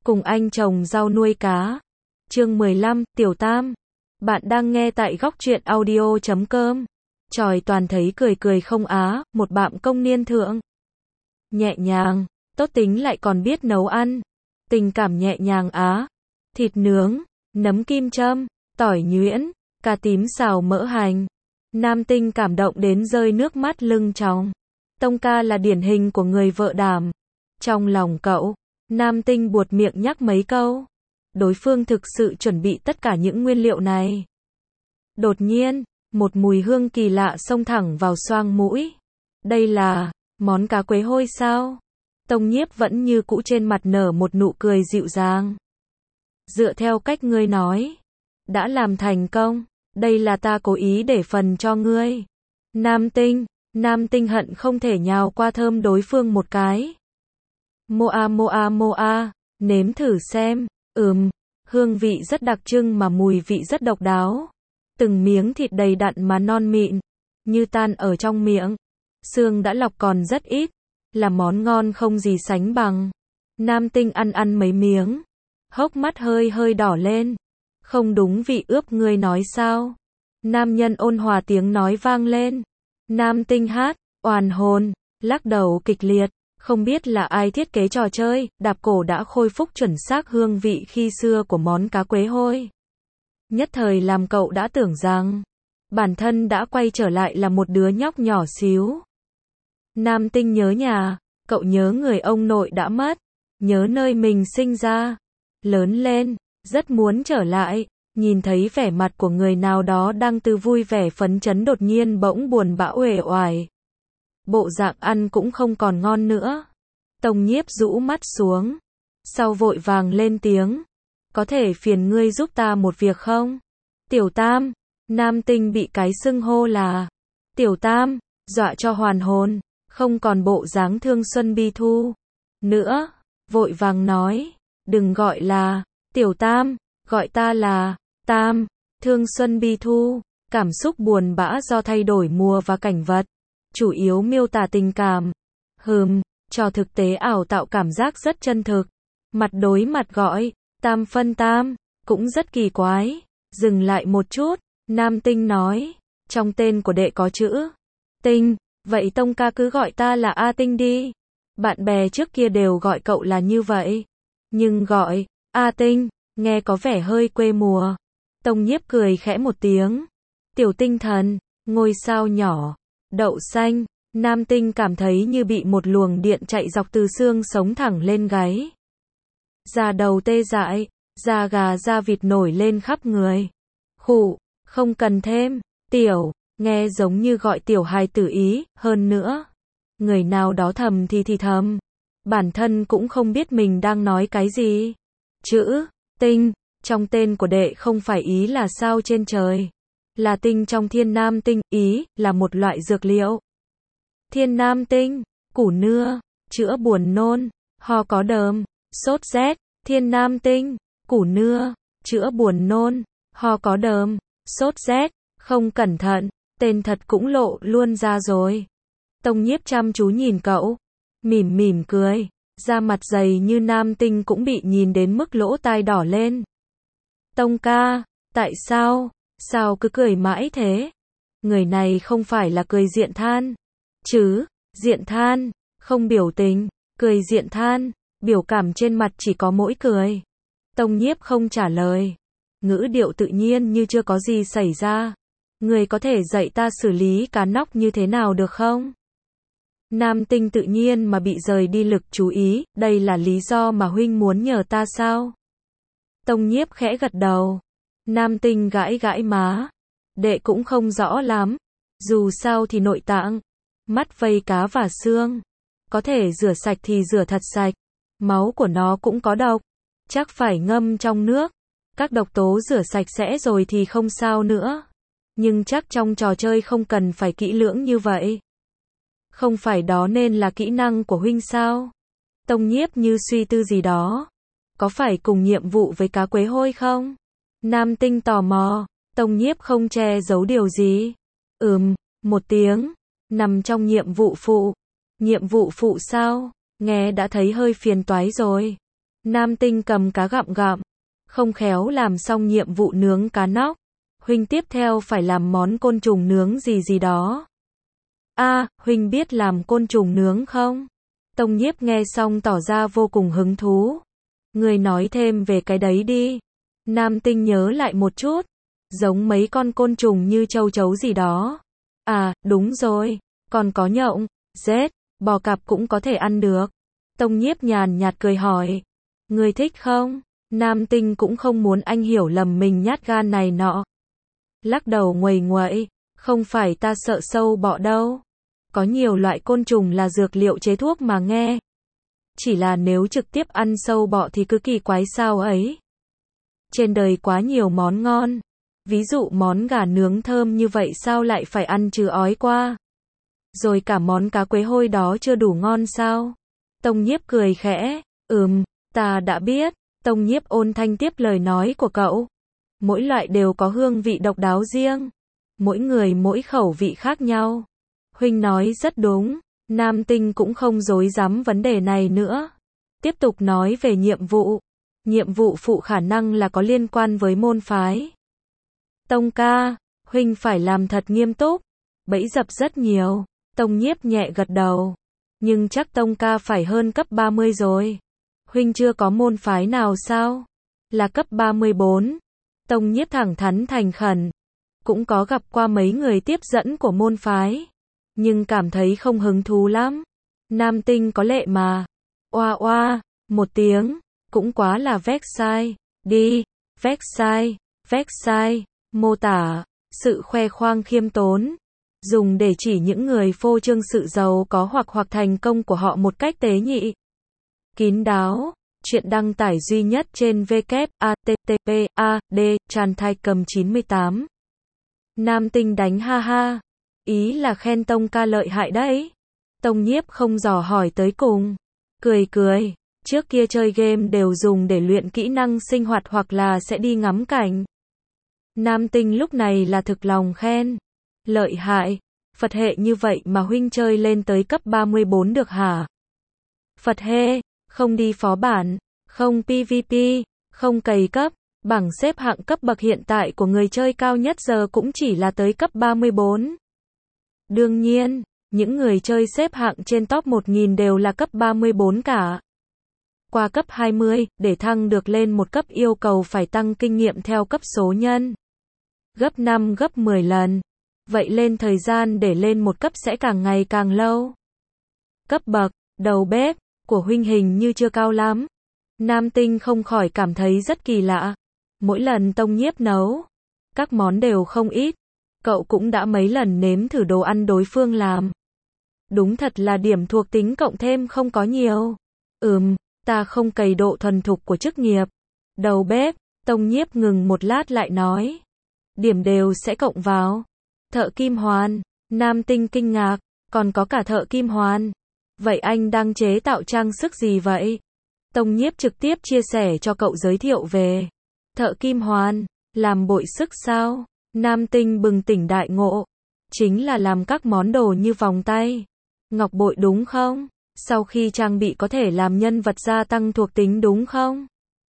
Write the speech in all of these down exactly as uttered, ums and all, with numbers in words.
cùng anh trồng rau nuôi cá. Chương mười lăm, Tiểu Tam. Bạn đang nghe tại góc truyện audio chấm com. Chòi toàn thấy cười cười không á, một bạn công niên thượng. Nhẹ nhàng, tốt tính lại còn biết nấu ăn. Tình cảm nhẹ nhàng á. Thịt nướng, nấm kim châm, tỏi nhuyễn, cà tím xào mỡ hành. Nam Tinh cảm động đến rơi nước mắt lưng tròng. Tông ca là điển hình của người vợ đảm. Trong lòng cậu, Nam Tinh buột miệng nhắc mấy câu. Đối phương thực sự chuẩn bị tất cả những nguyên liệu này. Đột nhiên, một mùi hương kỳ lạ xông thẳng vào xoang mũi. Đây là món cá quế hôi sao? Tông Nhiếp vẫn như cũ trên mặt nở một nụ cười dịu dàng. Dựa theo cách ngươi nói, đã làm thành công, đây là ta cố ý để phần cho ngươi. Nam Tinh, Nam Tinh hận không thể nhào qua thơm đối phương một cái. Moa moa moa, nếm thử xem. Ừm, hương vị rất đặc trưng mà mùi vị rất độc đáo. Từng miếng thịt đầy đặn mà non mịn, như tan ở trong miệng. Xương đã lọc còn rất ít, là món ngon không gì sánh bằng. Nam Tinh ăn ăn mấy miếng, hốc mắt hơi hơi đỏ lên. Không đúng vị ướp ngươi nói sao? Nam nhân ôn hòa tiếng nói vang lên. Nam Tinh hát, oàn hồn, lắc đầu kịch liệt. Không biết là ai thiết kế trò chơi, đạp cổ đã khôi phục chuẩn xác hương vị khi xưa của món cá quế hôi. Nhất thời làm cậu đã tưởng rằng, bản thân đã quay trở lại là một đứa nhóc nhỏ xíu. Nam Tinh nhớ nhà, cậu nhớ người ông nội đã mất, nhớ nơi mình sinh ra, lớn lên, rất muốn trở lại, nhìn thấy vẻ mặt của người nào đó đang từ vui vẻ phấn chấn đột nhiên bỗng buồn bã uể oải. Bộ dạng ăn cũng không còn ngon nữa. Tông Nhiếp rũ mắt xuống, sau vội vàng lên tiếng. Có thể phiền ngươi giúp ta một việc không? Tiểu Tam. Nam Tinh bị cái xưng hô là Tiểu Tam, dọa cho hoàn hồn, không còn bộ dáng thương xuân bi thu nữa, vội vàng nói, đừng gọi là Tiểu Tam, gọi ta là Tam. Thương xuân bi thu, cảm xúc buồn bã do thay đổi mùa và cảnh vật, chủ yếu miêu tả tình cảm. Hừm, cho thực tế ảo tạo cảm giác rất chân thực. Mặt đối mặt gọi Tam phân Tam, cũng rất kỳ quái. Dừng lại một chút, Nam Tinh nói, trong tên của đệ có chữ Tinh, vậy Tông ca cứ gọi ta là A Tinh đi. Bạn bè trước kia đều gọi cậu là như vậy, nhưng gọi A Tinh, nghe có vẻ hơi quê mùa. Tông Nhiếp cười khẽ một tiếng. Tiểu tinh thần, ngôi sao nhỏ, đậu xanh. Nam Tinh cảm thấy như bị một luồng điện chạy dọc từ xương sống thẳng lên gáy. Da đầu tê dại, da gà da vịt nổi lên khắp người. Khụ, không cần thêm, tiểu, nghe giống như gọi tiểu hài tử ý, hơn nữa. Người nào đó thầm thì thì thầm. Bản thân cũng không biết mình đang nói cái gì. Chữ, tinh, trong tên của đệ không phải ý là sao trên trời. Là tinh trong thiên nam tinh, ý, là một loại dược liệu. Thiên nam tinh, củ nưa, chữa buồn nôn, ho có đờm, sốt rét. Thiên nam tinh, củ nưa, chữa buồn nôn, ho có đờm, sốt rét. Không cẩn thận, tên thật cũng lộ luôn ra rồi. Tông Nhiếp chăm chú nhìn cậu, mỉm mỉm cười, da mặt dày như Nam Tinh cũng bị nhìn đến mức lỗ tai đỏ lên. Tông ca, tại sao, sao cứ cười mãi thế? Người này không phải là cười diện than chứ? Diện than, không biểu tình, cười diện than, biểu cảm trên mặt chỉ có mỗi cười. Tông Nhiếp không trả lời, ngữ điệu tự nhiên như chưa có gì xảy ra. Người có thể dạy ta xử lý cá nóc như thế nào được không? Nam Tinh tự nhiên mà bị rời đi lực chú ý, đây là lý do mà huynh muốn nhờ ta sao? Tông Nhiếp khẽ gật đầu. Nam Tinh gãi gãi má. Đệ cũng không rõ lắm. Dù sao thì nội tạng, mắt vây cá và xương, có thể rửa sạch thì rửa thật sạch. Máu của nó cũng có độc, chắc phải ngâm trong nước. Các độc tố rửa sạch sẽ rồi thì không sao nữa. Nhưng chắc trong trò chơi không cần phải kỹ lưỡng như vậy. Không phải đó nên là kỹ năng của huynh sao? Tông Nhiếp như suy tư gì đó. Có phải cùng nhiệm vụ với cá quế hôi không? Nam Tinh tò mò. Tông Nhiếp không che giấu điều gì. Ừm, một tiếng. Nằm trong nhiệm vụ phụ. Nhiệm vụ phụ sao? Nghe đã thấy hơi phiền toái rồi. Nam Tinh cầm cá gặm gặm. Không khéo làm xong nhiệm vụ nướng cá nóc. Huynh tiếp theo phải làm món côn trùng nướng gì gì đó. A, à, Huynh biết làm côn trùng nướng không? Tông Nhiếp nghe xong tỏ ra vô cùng hứng thú. Người nói thêm về cái đấy đi. Nam Tinh nhớ lại một chút. Giống mấy con côn trùng như châu chấu gì đó. À, đúng rồi. Còn có nhộng, rết, bò cạp cũng có thể ăn được. Tông Nhiếp nhàn nhạt cười hỏi. Người thích không? Nam Tinh cũng không muốn anh hiểu lầm mình nhát gan này nọ. Lắc đầu nguầy nguậy. Không phải ta sợ sâu bọ đâu. Có nhiều loại côn trùng là dược liệu chế thuốc mà nghe. Chỉ là nếu trực tiếp ăn sâu bọ thì cứ kỳ quái sao ấy. Trên đời quá nhiều món ngon. Ví dụ món gà nướng thơm như vậy sao lại phải ăn trừ ói qua. Rồi cả món cá quế hôi đó chưa đủ ngon sao? Tông Nhiếp cười khẽ. Ừm, ta đã biết. Tông Nhiếp ôn thanh tiếp lời nói của cậu. Mỗi loại đều có hương vị độc đáo riêng. Mỗi người mỗi khẩu vị khác nhau. Huynh nói rất đúng. Nam Tinh cũng không dối dám vấn đề này nữa. Tiếp tục nói về nhiệm vụ. Nhiệm vụ phụ khả năng là có liên quan với môn phái. Tông ca, Huynh phải làm thật nghiêm túc. Bẫy dập rất nhiều. Tông Nhiếp nhẹ gật đầu. Nhưng chắc Tông ca phải hơn cấp ba mươi rồi. Huynh chưa có môn phái nào sao? Là cấp ba mươi bốn. Tông Nhiếp thẳng thắn thành khẩn. Cũng có gặp qua mấy người tiếp dẫn của môn phái. Nhưng cảm thấy không hứng thú lắm. Nam Tinh có lệ mà. Oa oa, một tiếng. Cũng quá là vét sai. Đi, vét sai, vét sai. Mô tả, sự khoe khoang khiêm tốn. Dùng để chỉ những người phô trương sự giàu có hoặc hoặc thành công của họ một cách tế nhị. Kín đáo. Chuyện đăng tải duy nhất trên w w w chấm h t t p a d chan thai cầm chín mươi tám. Nam Tinh đánh ha ha. Ý là khen Tông ca lợi hại đấy. Tông Nhiếp không dò hỏi tới cùng. Cười cười. Trước kia chơi game đều dùng để luyện kỹ năng sinh hoạt hoặc là sẽ đi ngắm cảnh. Nam Tinh lúc này là thực lòng khen. Lợi hại. Phật hệ như vậy mà Huynh chơi lên tới cấp ba mươi bốn được hả? Phật hệ, không đi phó bản, không pê vê pê, không cày cấp. Bảng xếp hạng cấp bậc hiện tại của người chơi cao nhất giờ cũng chỉ là tới cấp ba mươi bốn. Đương nhiên, những người chơi xếp hạng trên top một nghìn đều là cấp ba mươi bốn cả. Qua cấp hai mươi, để thăng được lên một cấp yêu cầu phải tăng kinh nghiệm theo cấp số nhân. Gấp năm gấp mười lần. Vậy lên thời gian để lên một cấp sẽ càng ngày càng lâu. Cấp bậc, đầu bếp, của Huynh hình như chưa cao lắm. Nam Tinh không khỏi cảm thấy rất kỳ lạ. Mỗi lần Tông Nhiếp nấu, các món đều không ít. Cậu cũng đã mấy lần nếm thử đồ ăn đối phương làm. Đúng thật là điểm thuộc tính cộng thêm không có nhiều. Ừm, ta không cày độ thuần thục của chức nghiệp. Đầu bếp, Tông Nhiếp ngừng một lát lại nói. Điểm đều sẽ cộng vào. Thợ kim hoàn, Nam Tinh kinh ngạc, còn có cả thợ kim hoàn. Vậy anh đang chế tạo trang sức gì vậy? Tông Nhiếp trực tiếp chia sẻ cho cậu giới thiệu về. Thợ kim hoàn, làm bội sức sao? Nam Tinh bừng tỉnh đại ngộ. Chính là làm các món đồ như vòng tay, ngọc bội đúng không? Sau khi trang bị có thể làm nhân vật gia tăng thuộc tính đúng không?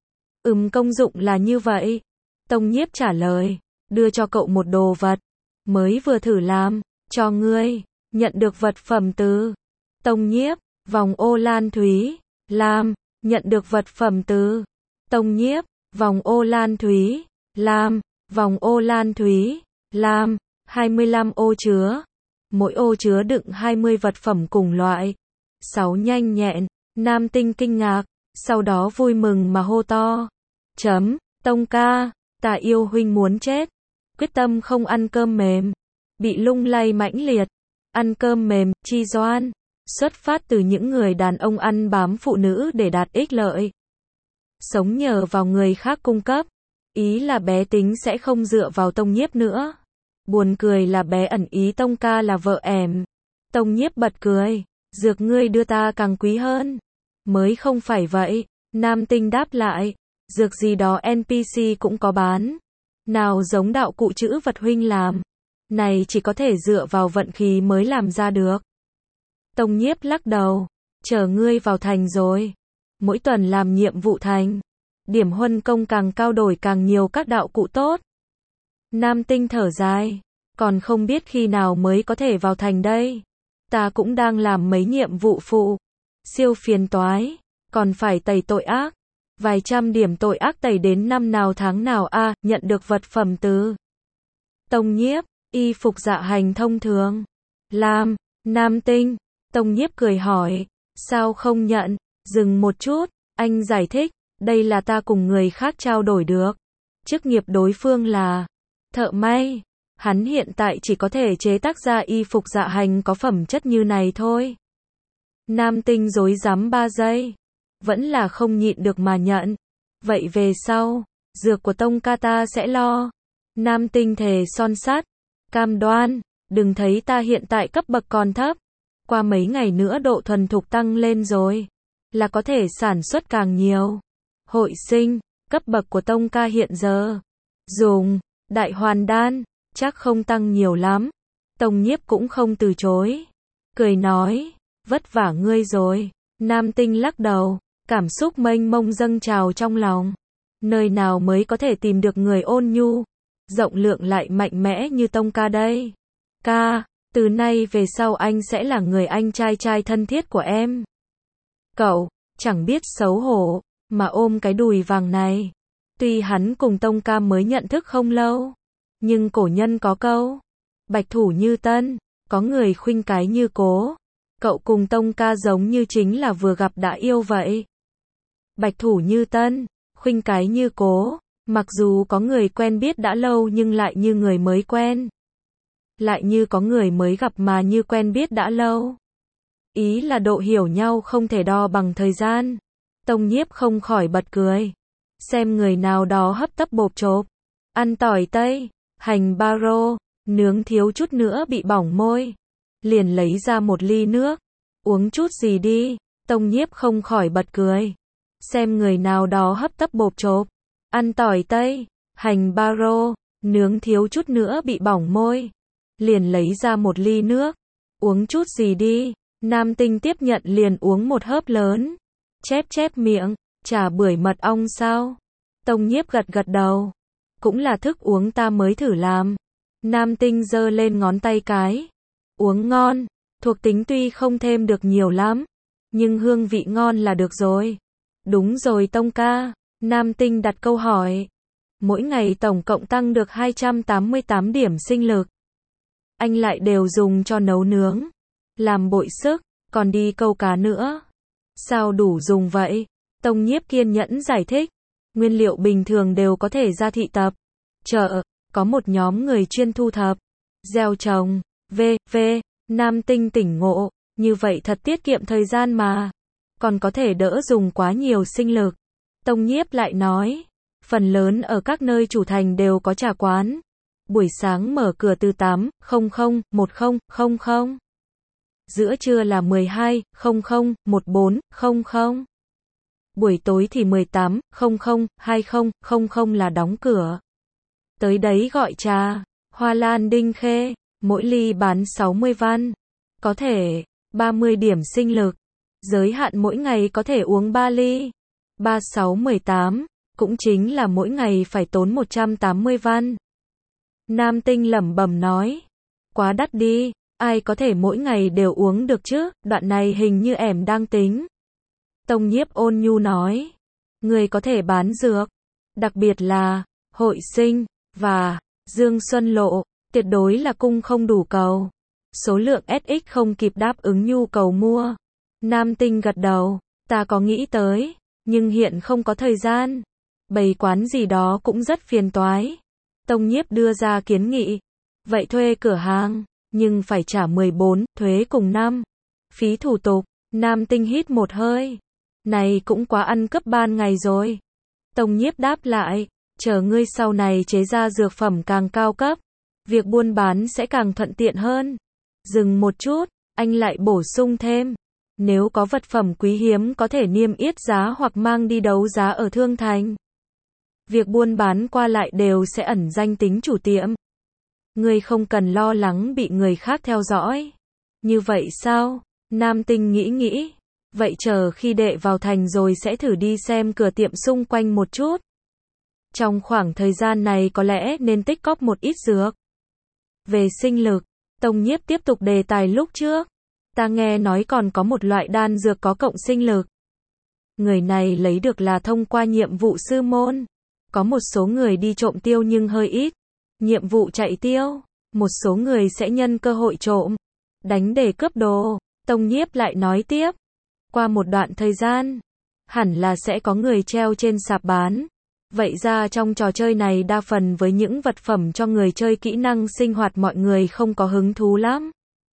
Ừm, công dụng là như vậy. Tông Nhiếp trả lời, đưa cho cậu một đồ vật. Mới vừa thử làm, cho ngươi, nhận được vật phẩm từ Tông Nhiếp, vòng ô lan thúy, làm, nhận được vật phẩm từ Tông Nhiếp, vòng ô lan thúy, làm, vòng ô lan thúy, làm, hai mươi lăm ô chứa. Mỗi ô chứa đựng hai mươi vật phẩm cùng loại. Sáu nhanh nhẹn, Nam Tinh kinh ngạc, sau đó vui mừng mà hô to. Chấm, Tông ca, ta yêu Huynh muốn chết. Quyết tâm không ăn cơm mềm. Bị lung lay mãnh liệt. Ăn cơm mềm, chi doan. Xuất phát từ những người đàn ông ăn bám phụ nữ để đạt ích lợi. Sống nhờ vào người khác cung cấp. Ý là bé tính sẽ không dựa vào Tông Nhiếp nữa. Buồn cười là bé ẩn ý Tông ca là vợ ẻm. Tông Nhiếp bật cười. Dược ngươi đưa ta càng quý hơn. Mới không phải vậy. Nam Tinh đáp lại. Dược gì đó en pê xê cũng có bán. Nào giống đạo cụ chữ vật Huynh làm. Này chỉ có thể dựa vào vận khí mới làm ra được. Tông Nhiếp lắc đầu. Chờ ngươi vào thành rồi Mỗi tuần làm nhiệm vụ thành. Điểm huân công càng cao đổi càng nhiều các đạo cụ tốt. Nam Tinh thở dài. Còn không biết khi nào mới có thể vào thành đây. Ta cũng đang làm mấy nhiệm vụ phụ. Siêu phiền toái. Còn phải tẩy tội ác. Vài trăm điểm tội ác tẩy đến năm nào tháng nào a à, nhận được vật phẩm từ Tông Nhiếp, y phục dạ hành thông thường. Làm, Nam Tinh. Tông Nhiếp cười hỏi. Sao không nhận? Dừng một chút, anh giải thích. Đây là ta cùng người khác trao đổi được. Chức nghiệp đối phương là thợ may. Hắn hiện tại chỉ có thể chế tác ra y phục dạ hành có phẩm chất như này thôi. Nam Tinh rối rắm ba giây. Vẫn là không nhịn được mà nhận. Vậy về sau, dược của Tông ca ta sẽ lo. Nam Tinh thề son sắt. Cam đoan, đừng thấy ta hiện tại cấp bậc còn thấp. Qua mấy ngày nữa độ thuần thục tăng lên rồi. Là có thể sản xuất càng nhiều. Hội sinh, cấp bậc của Tông ca hiện giờ. Dùng, đại hoàn đan, chắc không tăng nhiều lắm. Tông Nhiếp cũng không từ chối. Cười nói, vất vả ngươi rồi. Nam Tinh lắc đầu, cảm xúc mênh mông dâng trào trong lòng. Nơi nào mới có thể tìm được người ôn nhu, rộng lượng lại mạnh mẽ như Tông ca đây. Ca, từ nay về sau anh sẽ là người anh trai trai thân thiết của em. Cậu, chẳng biết xấu hổ, mà ôm cái đùi vàng này. Tuy hắn cùng Tông ca mới nhận thức không lâu, nhưng cổ nhân có câu, bạch thủ như tân, có người khuynh cái như cố. Cậu cùng Tông ca giống như chính là vừa gặp đã yêu vậy. Bạch thủ như tân, khuynh cái như cố, mặc dù có người quen biết đã lâu nhưng lại như người mới quen. Lại như có người mới gặp mà như quen biết đã lâu. Ý là độ hiểu nhau không thể đo bằng thời gian. Tông Nhiếp không khỏi bật cười. Xem người nào đó hấp tấp bộp chộp, ăn tỏi tây, hành baro, nướng thiếu chút nữa bị bỏng môi. Liền lấy ra một ly nước, uống chút gì đi. Tông Nhiếp không khỏi bật cười. Xem người nào đó hấp tấp bộp chộp, ăn tỏi tây, hành baro, nướng thiếu chút nữa bị bỏng môi. Liền lấy ra một ly nước, uống chút gì đi. Nam Tinh tiếp nhận liền uống một hớp lớn. Chép chép miệng, trà bưởi mật ong sao? Tông Nhiếp gật gật đầu. Cũng là thức uống ta mới thử làm. Nam Tinh giơ lên ngón tay cái. Uống ngon, thuộc tính tuy không thêm được nhiều lắm, nhưng hương vị ngon là được rồi. Đúng rồi Tông ca, Nam Tinh đặt câu hỏi. Mỗi ngày tổng cộng tăng được hai trăm tám mươi tám điểm sinh lực. Anh lại đều dùng cho nấu nướng, làm bội sức, còn đi câu cá nữa. Sao đủ dùng vậy? Tông Nhiếp kiên nhẫn giải thích. Nguyên liệu bình thường đều có thể ra thị tập, chợ, có một nhóm người chuyên thu thập, gieo trồng, vân vân. Nam Tinh tỉnh ngộ, như vậy thật tiết kiệm thời gian mà, còn có thể đỡ dùng quá nhiều sinh lực. Tông Nhiếp lại nói, phần lớn ở các nơi chủ thành đều có trà quán. Buổi sáng mở cửa từ tám giờ đến một giờ00. Giữa trưa là mười hai giờ đến mười bốn giờ. Buổi tối thì mười tám giờ đến hai mươi giờ là đóng cửa. Tới đấy gọi trà, hoa lan đinh khê, mỗi ly bán sáu mươi văn. Có thể, ba mươi điểm sinh lực. Giới hạn mỗi ngày có thể uống ba ly. ba, sáu, mười tám, cũng chính là mỗi ngày phải tốn một trăm tám mươi văn. Nam Tinh lẩm bẩm nói. Quá đắt đi, ai có thể mỗi ngày đều uống được chứ, đoạn này hình như em đang tính. Tông Nhiếp ôn nhu nói. Người có thể bán dược, đặc biệt là Hội Sinh và Dương Xuân Lộ, tuyệt đối là cung không đủ cầu. Số lượng ét ích không kịp đáp ứng nhu cầu mua. Nam Tinh gật đầu, ta có nghĩ tới, nhưng hiện không có thời gian. Bày quán gì đó cũng rất phiền toái. Tông Nhiếp đưa ra kiến nghị. Vậy thuê cửa hàng, nhưng phải trả mười bốn thuế cùng năm phí thủ tục. Nam Tinh hít một hơi. Này cũng quá ăn cướp ban ngày rồi. Tông Nhiếp đáp lại, chờ ngươi sau này chế ra dược phẩm càng cao cấp, việc buôn bán sẽ càng thuận tiện hơn. Dừng một chút, anh lại bổ sung thêm. Nếu có vật phẩm quý hiếm có thể niêm yết giá hoặc mang đi đấu giá ở thương thành. Việc buôn bán qua lại đều sẽ ẩn danh tính chủ tiệm. Ngươi không cần lo lắng bị người khác theo dõi. Như vậy sao? Nam Tinh nghĩ nghĩ. Vậy chờ khi đệ vào thành rồi sẽ thử đi xem cửa tiệm xung quanh một chút. Trong khoảng thời gian này có lẽ nên tích cóp một ít dược. Về sinh lực, Tông Nhiếp tiếp tục đề tài lúc trước. Ta nghe nói còn có một loại đan dược có cộng sinh lực. Người này lấy được là thông qua nhiệm vụ sư môn. Có một số người đi trộm tiêu nhưng hơi ít. Nhiệm vụ chạy tiêu. Một số người sẽ nhân cơ hội trộm. Đánh để cướp đồ. Tông Nhiếp lại nói tiếp. Qua một đoạn thời gian, hẳn là sẽ có người treo trên sạp bán. Vậy ra trong trò chơi này đa phần với những vật phẩm cho người chơi kỹ năng sinh hoạt mọi người không có hứng thú lắm.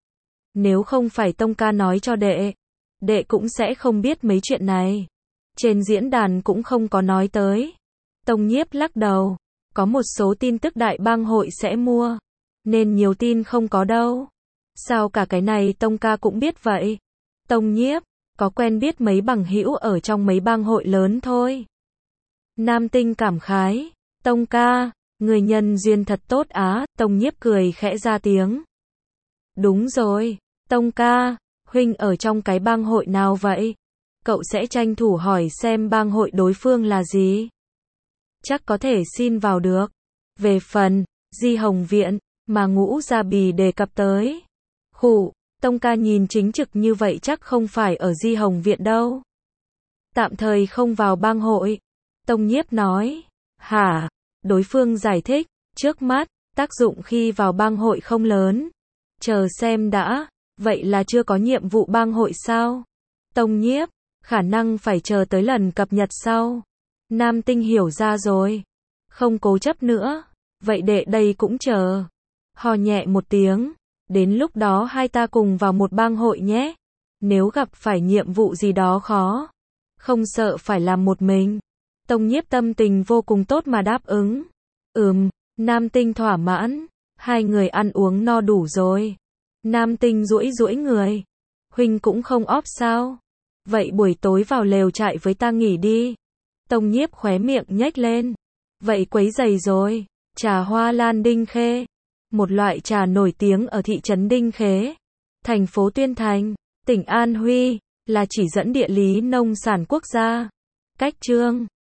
Nếu không phải Tông ca nói cho đệ, đệ cũng sẽ không biết mấy chuyện này. Trên diễn đàn cũng không có nói tới. Tông Nhiếp lắc đầu. Có một số tin tức đại bang hội sẽ mua. Nên nhiều tin không có đâu. Sao cả cái này Tông ca cũng biết vậy? Tông Nhiếp, có quen biết mấy bằng hữu ở trong mấy bang hội lớn thôi. Nam Tinh cảm khái. Tông ca, người nhân duyên thật tốt á. Tông Nhiếp cười khẽ ra tiếng. Đúng rồi. Tông ca, huynh ở trong cái bang hội nào vậy? Cậu sẽ tranh thủ hỏi xem bang hội đối phương là gì. Chắc có thể xin vào được. Về phần, Di Hồng Viện, mà Ngũ Gia Bì đề cập tới. Khụ, Tông ca nhìn chính trực như vậy chắc không phải ở Di Hồng Viện đâu. Tạm thời không vào bang hội. Tông Nhiếp nói. Hả? Đối phương giải thích. Trước mắt, tác dụng khi vào bang hội không lớn. Chờ xem đã. Vậy là chưa có nhiệm vụ bang hội sao? Tông Nhiếp. Khả năng phải chờ tới lần cập nhật sau. Nam Tinh hiểu ra rồi. Không cố chấp nữa. Vậy đệ đây cũng chờ. Hò nhẹ một tiếng. Đến lúc đó hai ta cùng vào một bang hội nhé. Nếu gặp phải nhiệm vụ gì đó khó. Không sợ phải làm một mình. Tông Nhiếp tâm tình vô cùng tốt mà đáp ứng. Ừm, Nam Tinh thỏa mãn. Hai người ăn uống no đủ rồi. Nam Tinh duỗi duỗi người. Huynh cũng không óp sao? Vậy buổi tối vào lều trại với ta nghỉ đi. Tông Nhiếp khóe miệng nhếch lên. Vậy quấy rầy rồi. Trà hoa lan Đinh Khê. Một loại trà nổi tiếng ở thị trấn Đinh Khê, thành phố Tuyên Thành, tỉnh An Huy, là chỉ dẫn địa lý nông sản quốc gia. Cách chương